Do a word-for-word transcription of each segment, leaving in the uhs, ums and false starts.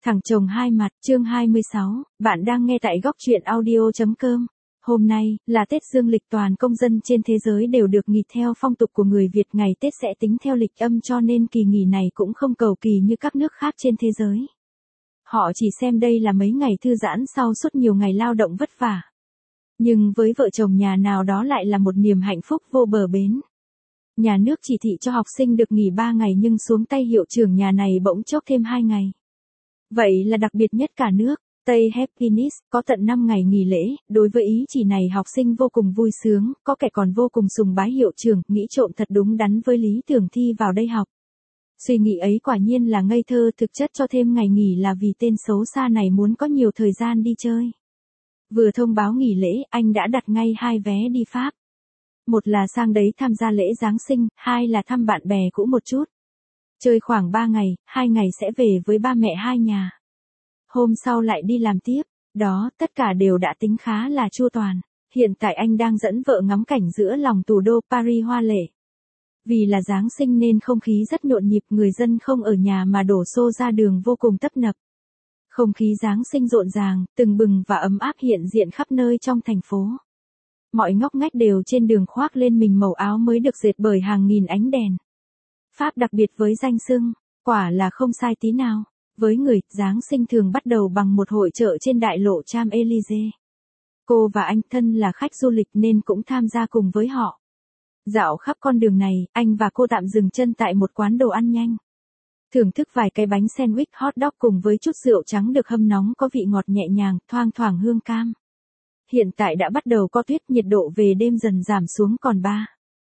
Thằng chồng hai mặt, chương hai mươi sáu, bạn đang nghe tại góc truyện audio.com. Hôm nay, là Tết dương lịch, toàn công dân trên thế giới đều được nghỉ theo phong tục của người Việt, ngày Tết sẽ tính theo lịch âm cho nên kỳ nghỉ này cũng không cầu kỳ như các nước khác trên thế giới. Họ chỉ xem đây là mấy ngày thư giãn sau suốt nhiều ngày lao động vất vả. Nhưng với vợ chồng nhà nào đó lại là một niềm hạnh phúc vô bờ bến. Nhà nước chỉ thị cho học sinh được nghỉ ba ngày nhưng xuống tay hiệu trưởng nhà này bỗng chốc thêm hai ngày. Vậy là đặc biệt nhất cả nước, Tây Happiness, có tận năm ngày nghỉ lễ. Đối với ý chỉ này học sinh vô cùng vui sướng, có kẻ còn vô cùng sùng bái hiệu trưởng, nghĩ trộm thật đúng đắn với lý tưởng thi vào đây học. Suy nghĩ ấy quả nhiên là ngây thơ, thực chất cho thêm ngày nghỉ là vì tên xấu xa này muốn có nhiều thời gian đi chơi. Vừa thông báo nghỉ lễ, anh đã đặt ngay hai vé đi Pháp. Một là sang đấy tham gia lễ Giáng sinh, hai là thăm bạn bè cũ một chút. Chơi khoảng ba ngày, hai ngày sẽ về với ba mẹ hai nhà. Hôm sau lại đi làm tiếp, đó, tất cả đều đã tính khá là chu toàn. Hiện tại anh đang dẫn vợ ngắm cảnh giữa lòng thủ đô Paris hoa lệ. Vì là Giáng sinh nên không khí rất nhộn nhịp, người dân không ở nhà mà đổ xô ra đường vô cùng tấp nập. Không khí Giáng sinh rộn ràng, tưng bừng và ấm áp hiện diện khắp nơi trong thành phố. Mọi ngóc ngách đều trên đường khoác lên mình màu áo mới được dệt bởi hàng nghìn ánh đèn. Pháp đặc biệt với danh xưng, quả là không sai tí nào. Với người, Giáng sinh thường bắt đầu bằng một hội chợ trên đại lộ Champs-Élysées. Cô và anh thân là khách du lịch nên cũng tham gia cùng với họ. Dạo khắp con đường này, anh và cô tạm dừng chân tại một quán đồ ăn nhanh. Thưởng thức vài cái bánh sandwich hot dog cùng với chút rượu trắng được hâm nóng có vị ngọt nhẹ nhàng, thoang thoảng hương cam. Hiện tại đã bắt đầu có tuyết, nhiệt độ về đêm dần giảm xuống còn ba,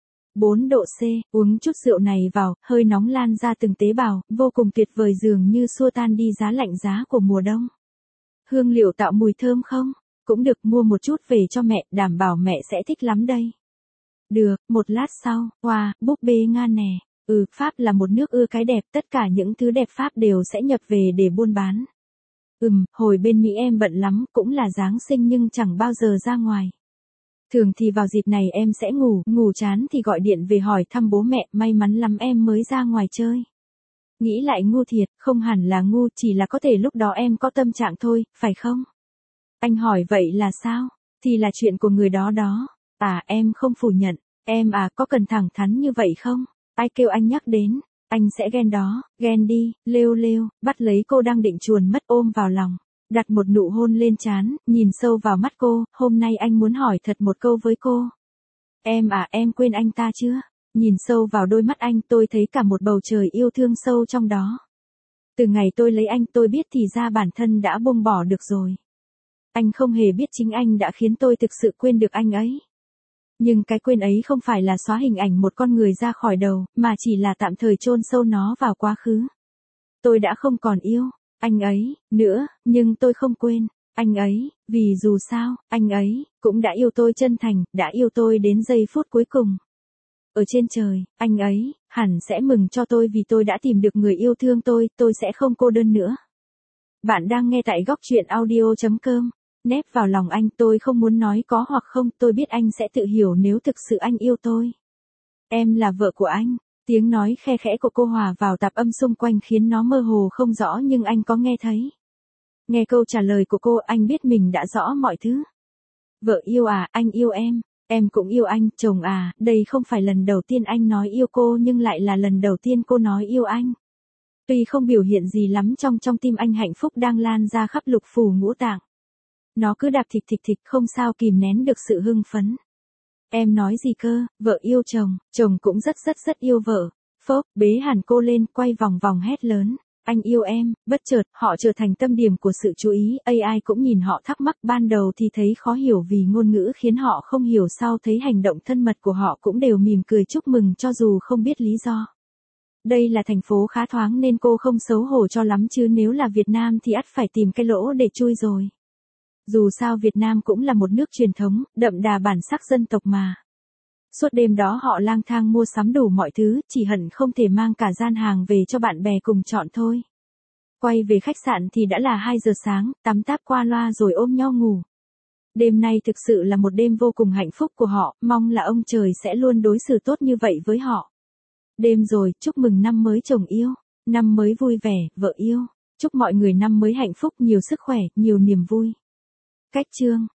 bốn độ C, uống chút rượu này vào, hơi nóng lan ra từng tế bào, vô cùng tuyệt vời, dường như xua tan đi giá lạnh giá của mùa đông. Hương liệu tạo mùi thơm không? Cũng được, mua một chút về cho mẹ, đảm bảo mẹ sẽ thích lắm đây. Được, một lát sau, wow, búp bê Nga nè. Ừ, Pháp là một nước ưa cái đẹp, tất cả những thứ đẹp Pháp đều sẽ nhập về để buôn bán. Ừm, hồi bên Mỹ em bận lắm, cũng là Giáng sinh nhưng chẳng bao giờ ra ngoài. Thường thì vào dịp này em sẽ ngủ, ngủ chán thì gọi điện về hỏi thăm bố mẹ, may mắn lắm em mới ra ngoài chơi. Nghĩ lại ngu thiệt, không hẳn là ngu, chỉ là có thể lúc đó em có tâm trạng thôi, phải không? Anh hỏi vậy là sao? Thì là chuyện của người đó đó. À, em không phủ nhận, em à, có cần thẳng thắn như vậy không? Ai kêu anh nhắc đến, anh sẽ ghen đó, ghen đi, lêu lêu, bắt lấy cô đang định chuồn mất ôm vào lòng. Đặt một nụ hôn lên trán, nhìn sâu vào mắt cô, hôm nay anh muốn hỏi thật một câu với cô. Em à, em quên anh ta chưa? Nhìn sâu vào đôi mắt anh, tôi thấy cả một bầu trời yêu thương sâu trong đó. Từ ngày tôi lấy anh tôi biết thì ra bản thân đã buông bỏ được rồi. Anh không hề biết chính anh đã khiến tôi thực sự quên được anh ấy. Nhưng cái quên ấy không phải là xóa hình ảnh một con người ra khỏi đầu, mà chỉ là tạm thời chôn sâu nó vào quá khứ. Tôi đã không còn yêu anh ấy nữa, nhưng tôi không quên anh ấy, vì dù sao, anh ấy cũng đã yêu tôi chân thành, đã yêu tôi đến giây phút cuối cùng. Ở trên trời, anh ấy hẳn sẽ mừng cho tôi vì tôi đã tìm được người yêu thương tôi, tôi sẽ không cô đơn nữa. Bạn đang nghe tại góc truyện audio.com. Nép vào lòng anh, tôi không muốn nói có hoặc không, tôi biết anh sẽ tự hiểu nếu thực sự anh yêu tôi. Em là vợ của anh. Tiếng nói khe khẽ của cô hòa vào tạp âm xung quanh khiến nó mơ hồ không rõ nhưng anh có nghe thấy. Nghe câu trả lời của cô, anh biết mình đã rõ mọi thứ. Vợ yêu à, anh yêu em, em cũng yêu anh, chồng à, đây không phải lần đầu tiên anh nói yêu cô nhưng lại là lần đầu tiên cô nói yêu anh. Tuy không biểu hiện gì lắm trong trong tim anh, hạnh phúc đang lan ra khắp lục phủ ngũ tạng. Nó cứ đạp thịt thịt thịt không sao kìm nén được sự hưng phấn. Em nói gì cơ, vợ yêu chồng, chồng cũng rất rất rất yêu vợ. Phốp, bế hẳn cô lên, quay vòng vòng hét lớn. Anh yêu em, bất chợt, họ trở thành tâm điểm của sự chú ý, a i cũng nhìn họ thắc mắc, ban đầu thì thấy khó hiểu vì ngôn ngữ khiến họ không hiểu, sau thấy hành động thân mật của họ cũng đều mỉm cười chúc mừng cho dù không biết lý do. Đây là thành phố khá thoáng nên cô không xấu hổ cho lắm, chứ nếu là Việt Nam thì ắt phải tìm cái lỗ để chui rồi. Dù sao Việt Nam cũng là một nước truyền thống, đậm đà bản sắc dân tộc mà. Suốt đêm đó họ lang thang mua sắm đủ mọi thứ, chỉ hận không thể mang cả gian hàng về cho bạn bè cùng chọn thôi. Quay về khách sạn thì đã là hai giờ sáng, tắm táp qua loa rồi ôm nhau ngủ. Đêm nay thực sự là một đêm vô cùng hạnh phúc của họ, mong là ông trời sẽ luôn đối xử tốt như vậy với họ. Đêm rồi, chúc mừng năm mới chồng yêu, năm mới vui vẻ, vợ yêu. Chúc mọi người năm mới hạnh phúc, nhiều sức khỏe, nhiều niềm vui. Cách chương